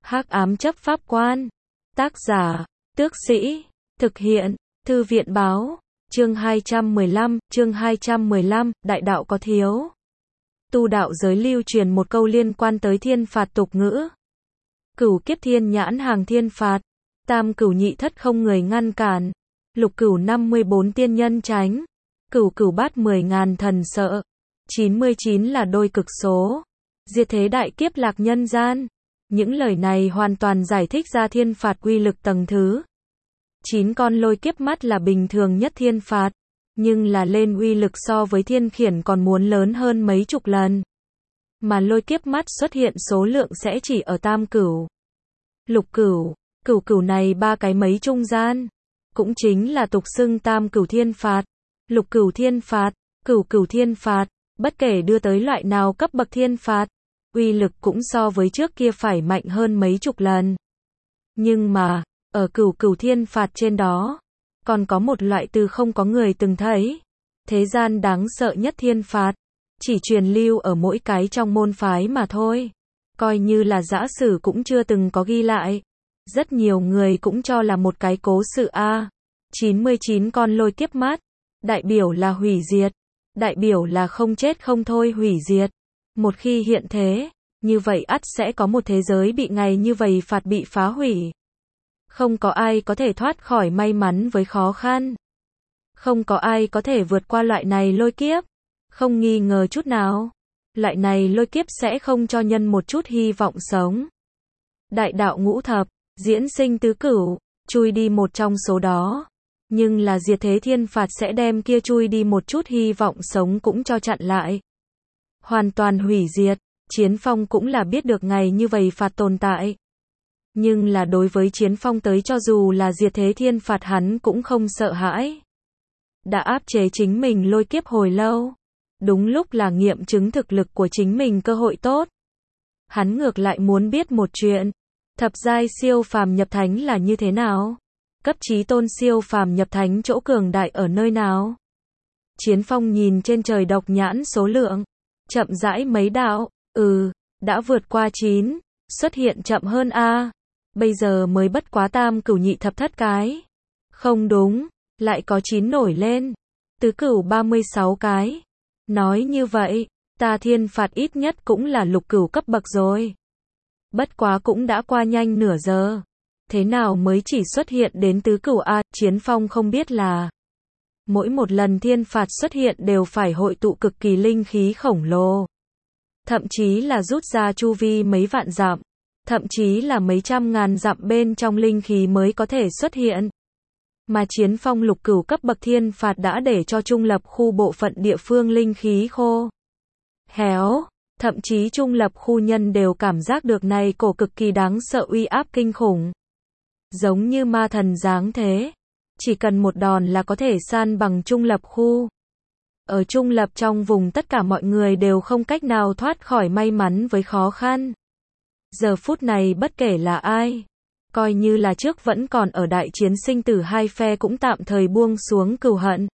Hắc ám chấp pháp quan. Tác giả, Tước Sĩ. Thực hiện, Thư viện báo. Chương 215, Đại đạo có thiếu. Tu đạo giới lưu truyền một câu liên quan tới thiên phạt tục ngữ. Cửu kiếp thiên nhãn hàng thiên phạt, tam cửu nhị thất không người ngăn cản, lục cửu 54 tiên nhân tránh, cửu cửu bát 10.000 thần sợ, 99 là đôi cực số, diệt thế đại kiếp lạc nhân gian. Những lời này hoàn toàn giải thích ra thiên phạt uy lực tầng thứ. 9 con lôi kiếp mắt là bình thường nhất thiên phạt, nhưng là lên uy lực so với thiên khiển còn muốn lớn hơn mấy chục lần. Mà lôi kiếp mắt xuất hiện số lượng sẽ chỉ ở tam cửu, lục cửu, cửu cửu này ba cái mấy trung gian, cũng chính là tục xưng tam cửu thiên phạt, lục cửu thiên phạt, cửu cửu thiên phạt, bất kể đưa tới loại nào cấp bậc thiên phạt, uy lực cũng so với trước kia phải mạnh hơn mấy chục lần. Nhưng mà, ở cửu cửu thiên phạt trên đó, còn có một loại từ không có người từng thấy. Thế gian đáng sợ nhất thiên phạt, chỉ truyền lưu ở mỗi cái trong môn phái mà thôi. Coi như là giã sử cũng chưa từng có ghi lại. Rất nhiều người cũng cho là một cái cố sự a. 99 con lôi kiếp mát, đại biểu là hủy diệt, đại biểu là không chết không thôi hủy diệt. Một khi hiện thế, như vậy ắt sẽ có một thế giới bị ngày như vậy phạt bị phá hủy. Không có ai có thể thoát khỏi may mắn với khó khăn. Không có ai có thể vượt qua loại này lôi kiếp. Không nghi ngờ chút nào. Loại này lôi kiếp sẽ không cho nhân một chút hy vọng sống. Đại đạo ngũ thập, diễn sinh tứ cửu, chui đi một trong số đó. Nhưng là diệt thế thiên phạt sẽ đem kia chui đi một chút hy vọng sống cũng cho chặn lại. Hoàn toàn hủy diệt. Chiến Phong cũng là biết được ngày như vậy phạt tồn tại. Nhưng là đối với Chiến Phong tới cho dù là diệt thế thiên phạt hắn cũng không sợ hãi. Đã áp chế chính mình lôi kiếp hồi lâu. Đúng lúc là nghiệm chứng thực lực của chính mình cơ hội tốt. Hắn ngược lại muốn biết một chuyện. Thập giai siêu phàm nhập thánh là như thế nào? Cấp chí tôn siêu phàm nhập thánh chỗ cường đại ở nơi nào? Chiến Phong nhìn trên trời độc nhãn số lượng. Chậm rãi mấy đạo. Đã vượt qua 9. Xuất hiện chậm hơn a. Bây giờ mới bất quá tam cửu nhị thập thất cái. Không đúng, lại có 9 nổi lên. Tứ cửu 36 cái. Nói như vậy, ta thiên phạt ít nhất cũng là lục cửu cấp bậc rồi. Bất quá cũng đã qua nhanh nửa giờ. Thế nào mới chỉ xuất hiện đến tứ cửu a? Chiến Phong không biết là mỗi một lần thiên phạt xuất hiện đều phải hội tụ cực kỳ linh khí khổng lồ. Thậm chí là rút ra chu vi mấy vạn dặm. Thậm chí là mấy trăm ngàn dặm bên trong linh khí mới có thể xuất hiện. Mà Chiến Phong lục cửu cấp bậc thiên phạt đã để cho trung lập khu bộ phận địa phương linh khí khô héo, thậm chí trung lập khu nhân đều cảm giác được này cổ cực kỳ đáng sợ uy áp kinh khủng. Giống như ma thần dáng thế, chỉ cần một đòn là có thể san bằng trung lập khu. Ở trung lập trong vùng tất cả mọi người đều không cách nào thoát khỏi may mắn với khó khăn. Giờ phút này bất kể là ai, coi như là trước vẫn còn ở đại chiến sinh tử hai phe cũng tạm thời buông xuống cừu hận.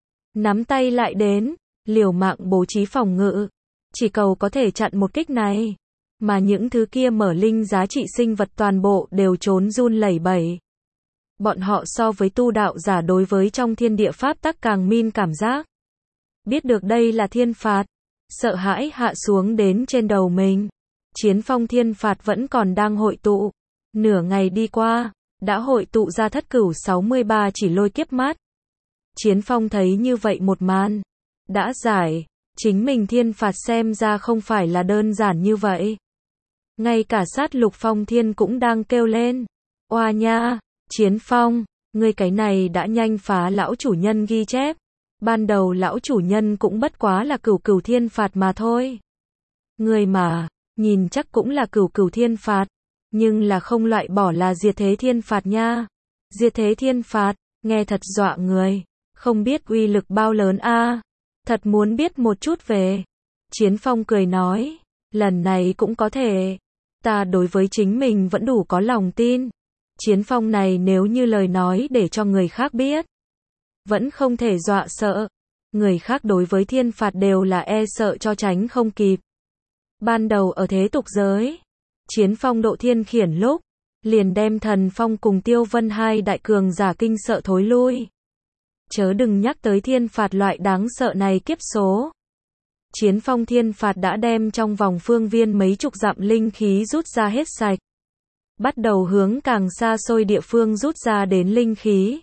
Nắm tay lại đến, liều mạng bố trí phòng ngự, chỉ cầu có thể chặn một kích này. Mà những thứ kia mở linh giá trị sinh vật toàn bộ đều trốn run lẩy bẩy. Bọn họ so với tu đạo giả đối với trong thiên địa pháp tắc càng min cảm giác. Biết được đây là thiên phạt, sợ hãi hạ xuống đến trên đầu mình. Chiến Phong thiên phạt vẫn còn đang hội tụ. Nửa ngày đi qua, đã hội tụ ra thất cửu 63 chỉ lôi kiếp mát. Chiến Phong thấy như vậy một màn. Đã giải, chính mình thiên phạt xem ra không phải là đơn giản như vậy. Ngay cả sát lục phong thiên cũng đang kêu lên. Oa nha, Chiến Phong, ngươi cái này đã nhanh phá lão chủ nhân ghi chép. Ban đầu lão chủ nhân cũng bất quá là cửu cửu thiên phạt mà thôi. Ngươi mà, nhìn chắc cũng là cửu cửu thiên phạt. Nhưng là không loại bỏ là diệt thế thiên phạt nha. Diệt thế thiên phạt, nghe thật dọa người. Không biết uy lực bao lớn a. Thật muốn biết một chút về. Chiến Phong cười nói, lần này cũng có thể. Ta đối với chính mình vẫn đủ có lòng tin. Chiến Phong này nếu như lời nói để cho người khác biết, vẫn không thể dọa sợ. Người khác đối với thiên phạt đều là e sợ cho tránh không kịp. Ban đầu ở thế tục giới, Chiến phong độ thiên khiển lúc, liền đem Thần Phong cùng Tiêu Vân hai đại cường giả kinh sợ thối lui. Chớ đừng nhắc tới thiên phạt loại đáng sợ này kiếp số. Chiến phong thiên phạt đã đem trong vòng phương viên mấy chục dặm linh khí rút ra hết sạch. Bắt đầu hướng càng xa xôi địa phương rút ra đến linh khí.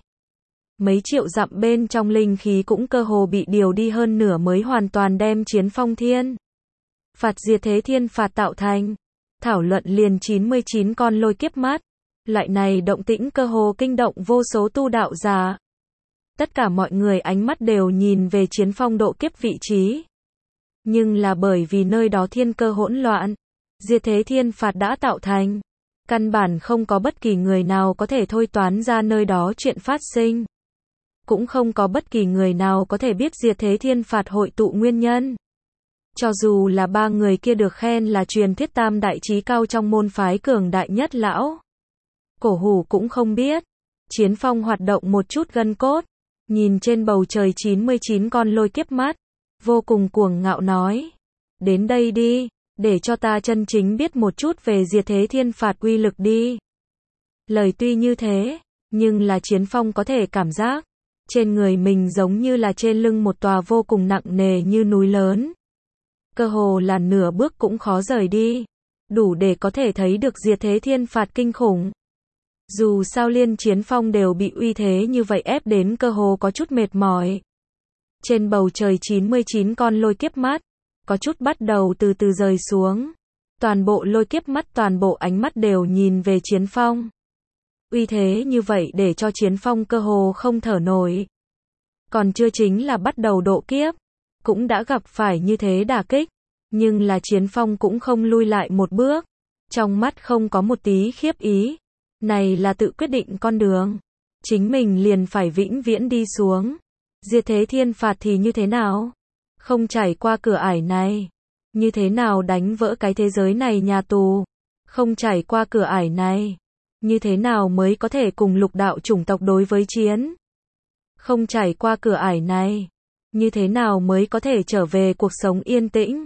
Mấy triệu dặm bên trong linh khí cũng cơ hồ bị điều đi hơn nửa mới hoàn toàn đem chiến phong thiên phạt diệt thế thiên phạt tạo thành. Thảo luận liền 99 con lôi kiếp mắt. Loại này động tĩnh cơ hồ kinh động vô số tu đạo giả. Tất cả mọi người ánh mắt đều nhìn về chiến phong độ kiếp vị trí. Nhưng là bởi vì nơi đó thiên cơ hỗn loạn, diệt thế thiên phạt đã tạo thành. Căn bản không có bất kỳ người nào có thể thôi toán ra nơi đó chuyện phát sinh. Cũng không có bất kỳ người nào có thể biết diệt thế thiên phạt hội tụ nguyên nhân. Cho dù là ba người kia được khen là truyền thuyết tam đại trí cao trong môn phái cường đại nhất lão Cổ Hủ cũng không biết. Chiến phong hoạt động một chút gân cốt, nhìn trên bầu trời 99 con lôi kiếp mắt, vô cùng cuồng ngạo nói. Đến đây đi, để cho ta chân chính biết một chút về diệt thế thiên phạt uy lực đi. Lời tuy như thế, nhưng là chiến phong có thể cảm giác, trên người mình giống như là trên lưng một tòa vô cùng nặng nề như núi lớn. Cơ hồ là nửa bước cũng khó rời đi, đủ để có thể thấy được diệt thế thiên phạt kinh khủng. Dù sao liên chiến phong đều bị uy thế như vậy ép đến cơ hồ có chút mệt mỏi. Trên bầu trời 99 con lôi kiếp mắt, có chút bắt đầu từ từ rời xuống. Toàn bộ lôi kiếp mắt, toàn bộ ánh mắt đều nhìn về chiến phong. Uy thế như vậy để cho chiến phong cơ hồ không thở nổi. Còn chưa chính là bắt đầu độ kiếp, cũng đã gặp phải như thế đả kích. Nhưng là chiến phong cũng không lui lại một bước. Trong mắt không có một tí khiếp ý. Này là tự quyết định con đường. Chính mình liền phải vĩnh viễn đi xuống. Diệt thế thiên phạt thì như thế nào? Không trải qua cửa ải này. Như thế nào đánh vỡ cái thế giới này nhà tù? Không trải qua cửa ải này. Như thế nào mới có thể cùng lục đạo chủng tộc đối với chiến? Không trải qua cửa ải này. Như thế nào mới có thể trở về cuộc sống yên tĩnh?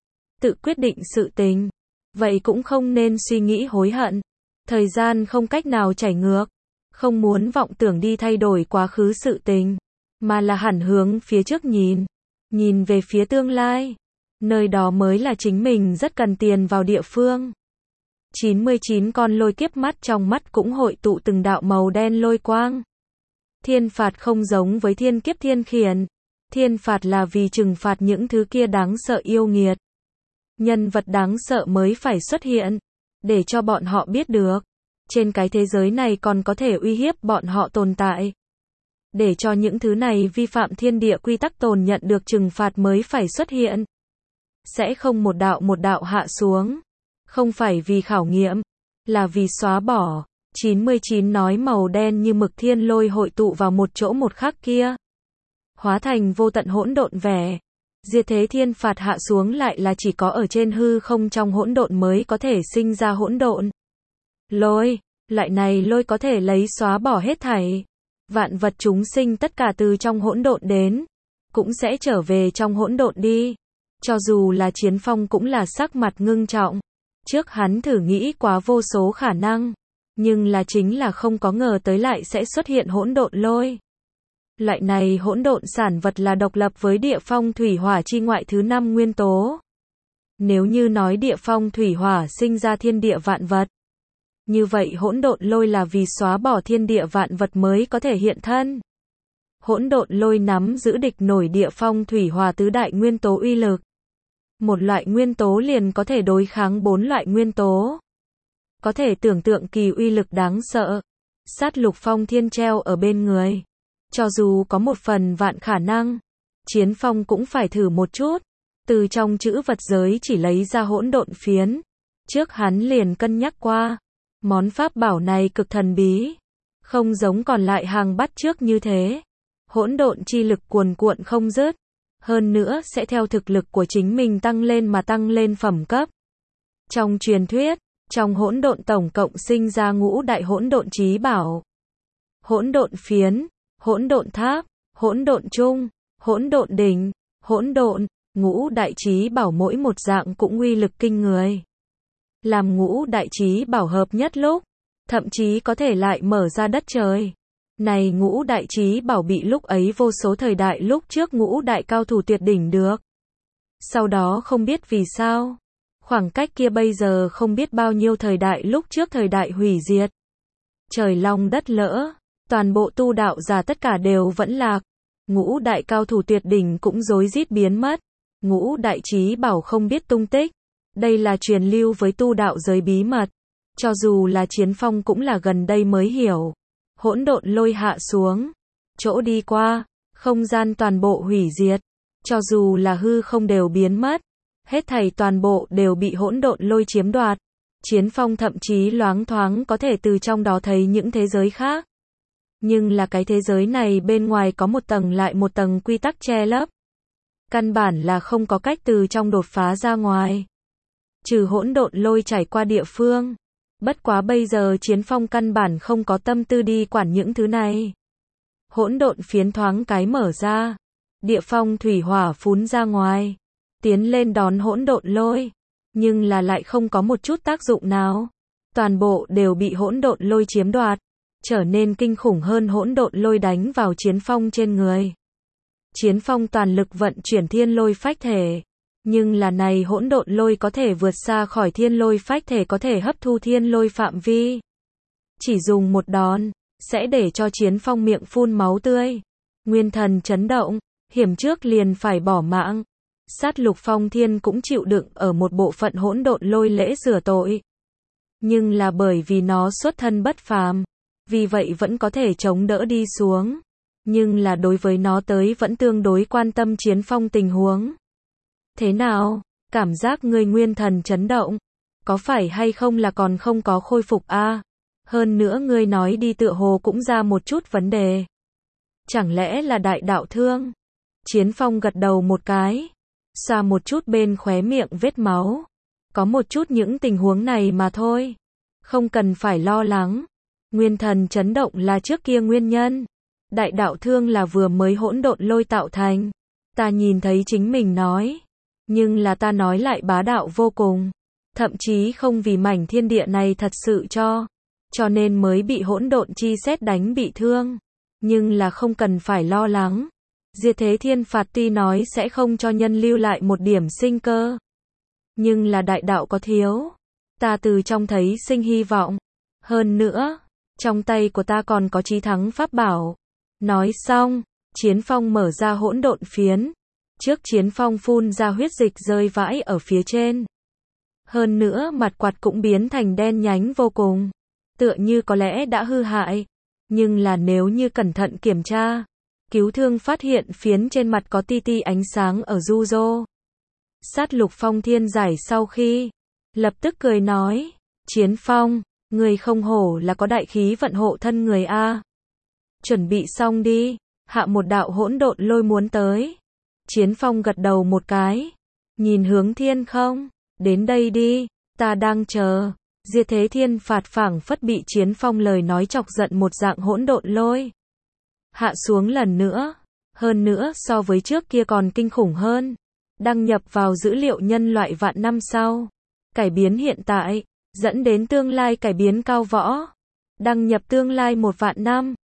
Tự quyết định sự tình. Vậy cũng không nên suy nghĩ hối hận. Thời gian không cách nào chảy ngược. Không muốn vọng tưởng đi thay đổi quá khứ sự tình. Mà là hẳn hướng phía trước nhìn. Nhìn về phía tương lai. Nơi đó mới là chính mình rất cần tiền vào địa phương. 99 con lôi kiếp mắt trong mắt cũng hội tụ từng đạo màu đen lôi quang. Thiên phạt không giống với thiên kiếp thiên khiển. Thiên phạt là vì trừng phạt những thứ kia đáng sợ yêu nghiệt. Nhân vật đáng sợ mới phải xuất hiện. Để cho bọn họ biết được. Trên cái thế giới này còn có thể uy hiếp bọn họ tồn tại. Để cho những thứ này vi phạm thiên địa quy tắc tồn nhận được trừng phạt mới phải xuất hiện. Sẽ không một đạo hạ xuống. Không phải vì khảo nghiệm, là vì xóa bỏ. 99 nói màu đen như mực thiên lôi hội tụ vào một chỗ một khắc kia. Hóa thành vô tận hỗn độn vẻ. Diệt thế thiên phạt hạ xuống lại là chỉ có ở trên hư không trong hỗn độn mới có thể sinh ra hỗn độn. Lôi, loại này lôi có thể lấy xóa bỏ hết thảy. Vạn vật chúng sinh tất cả từ trong hỗn độn đến, cũng sẽ trở về trong hỗn độn đi. Cho dù là chiến phong cũng là sắc mặt ngưng trọng. Trước hắn thử nghĩ quá vô số khả năng, nhưng là chính là không có ngờ tới lại sẽ xuất hiện hỗn độn lôi. Loại này hỗn độn sản vật là độc lập với địa phong thủy hỏa chi ngoại thứ 5 nguyên tố. Nếu như nói địa phong thủy hỏa sinh ra thiên địa vạn vật, như vậy hỗn độn lôi là vì xóa bỏ thiên địa vạn vật mới có thể hiện thân. Hỗn độn lôi nắm giữ địch nổi địa phong thủy hỏa tứ đại nguyên tố uy lực. Một loại nguyên tố liền có thể đối kháng 4 loại nguyên tố. Có thể tưởng tượng kỳ uy lực đáng sợ. Sát lục phong thiên treo ở bên người. Cho dù có một phần vạn khả năng, chiến phong cũng phải thử một chút. Từ trong chữ vật giới chỉ lấy ra hỗn độn phiến. Trước hắn liền cân nhắc qua. Món pháp bảo này cực thần bí. Không giống còn lại hàng bắt trước như thế. Hỗn độn chi lực cuồn cuộn không dứt. Hơn nữa sẽ theo thực lực của chính mình tăng lên mà tăng lên phẩm cấp. Trong truyền thuyết, trong hỗn độn tổng cộng sinh ra ngũ đại hỗn độn chí bảo. Hỗn độn phiến, hỗn độn tháp, hỗn độn trung, hỗn độn đỉnh, hỗn độn, ngũ đại chí bảo mỗi một dạng cũng uy lực kinh người. làm ngũ đại chí bảo hợp nhất lúc, thậm chí có thể lại mở ra đất trời. Này ngũ đại chí bảo bị lúc ấy vô số thời đại lúc trước ngũ đại cao thủ tuyệt đỉnh được. Sau đó không biết vì sao, khoảng cách kia bây giờ không biết bao nhiêu thời đại lúc trước thời đại hủy diệt. Trời long đất lỡ, toàn bộ tu đạo giả tất cả đều vẫn lạc. Ngũ đại cao thủ tuyệt đỉnh cũng rối rít biến mất. Ngũ đại chí bảo không biết tung tích. Đây là truyền lưu với tu đạo giới bí mật. Cho dù là Chiến Phong cũng là gần đây mới hiểu. Hỗn độn lôi hạ xuống. Chỗ đi qua, không gian toàn bộ hủy diệt. Cho dù là hư không đều biến mất. Hết thảy toàn bộ đều bị hỗn độn lôi chiếm đoạt. Chiến Phong thậm chí loáng thoáng có thể từ trong đó thấy những thế giới khác. Nhưng là cái thế giới này bên ngoài có một tầng lại một tầng quy tắc che lấp. Căn bản là không có cách từ trong đột phá ra ngoài. Trừ hỗn độn lôi chảy qua địa phương. Bất quá bây giờ Chiến Phong căn bản không có tâm tư đi quản những thứ này. Hỗn độn phiến thoáng cái mở ra. Địa phong thủy hỏa phún ra ngoài. Tiến lên đón hỗn độn lôi. Nhưng là lại không có một chút tác dụng nào. Toàn bộ đều bị hỗn độn lôi chiếm đoạt. Trở nên kinh khủng hơn hỗn độn lôi đánh vào Chiến Phong trên người. Chiến Phong toàn lực vận chuyển thiên lôi phách thể. Nhưng là này hỗn độn lôi có thể vượt xa khỏi thiên lôi phách thể có thể hấp thu thiên lôi phạm vi. Chỉ dùng một đòn, sẽ để cho Chiến Phong miệng phun máu tươi. Nguyên thần chấn động, hiểm trước liền phải bỏ mạng. Sát lục phong thiên cũng chịu đựng ở một bộ phận hỗn độn lôi lễ rửa tội. Nhưng là bởi vì nó xuất thân bất phàm. Vì vậy vẫn có thể chống đỡ đi xuống. Nhưng là đối với nó tới vẫn tương đối quan tâm Chiến Phong tình huống. Thế nào? Cảm giác ngươi nguyên thần chấn động. Có phải hay không là còn không có khôi phục a? Hơn nữa ngươi nói đi tựa hồ cũng ra một chút vấn đề. Chẳng lẽ là đại đạo thương? Chiến Phong gật đầu một cái. Xoa một chút bên khóe miệng vết máu. Có một chút những tình huống này mà thôi. Không cần phải lo lắng. Nguyên thần chấn động là trước kia nguyên nhân. Đại đạo thương là vừa mới hỗn độn lôi tạo thành. Ta nhìn thấy chính mình nói. Nhưng là ta nói lại bá đạo vô cùng. Thậm chí không vì mảnh thiên địa này thật sự cho nên mới bị hỗn độn chi sét đánh bị thương. Nhưng là không cần phải lo lắng. Diệt thế thiên phạt tuy nói sẽ không cho nhân lưu lại một điểm sinh cơ. Nhưng là đại đạo có thiếu. Ta từ trong thấy sinh hy vọng. Hơn nữa, trong tay của ta còn có chí thắng pháp bảo. Nói xong, Chiến Phong mở ra hỗn độn phiến. Trước Chiến Phong phun ra huyết dịch rơi vãi ở phía trên. Hơn nữa mặt quạt cũng biến thành đen nhánh vô cùng. Tựa như có lẽ đã hư hại. Nhưng là nếu như cẩn thận kiểm tra, cứu thương phát hiện phiến trên mặt có ti ti ánh sáng ở du rô. Sát lục phong thiên giải sau khi, lập tức cười nói, Chiến Phong, người không hổ là có đại khí vận hộ thân người a. Chuẩn bị xong đi, hạ một đạo hỗn độn lôi muốn tới. Chiến Phong gật đầu một cái, nhìn hướng thiên không, đến đây đi, ta đang chờ. Diệt thế thiên phạt phảng phất bị Chiến Phong lời nói chọc giận một dạng hỗn độn lôi. Hạ xuống lần nữa, hơn nữa so với trước kia còn kinh khủng hơn. Đăng nhập vào dữ liệu nhân loại vạn năm sau. Cải biến hiện tại, dẫn đến tương lai cải biến cao võ. Đăng nhập tương lai 1 vạn năm.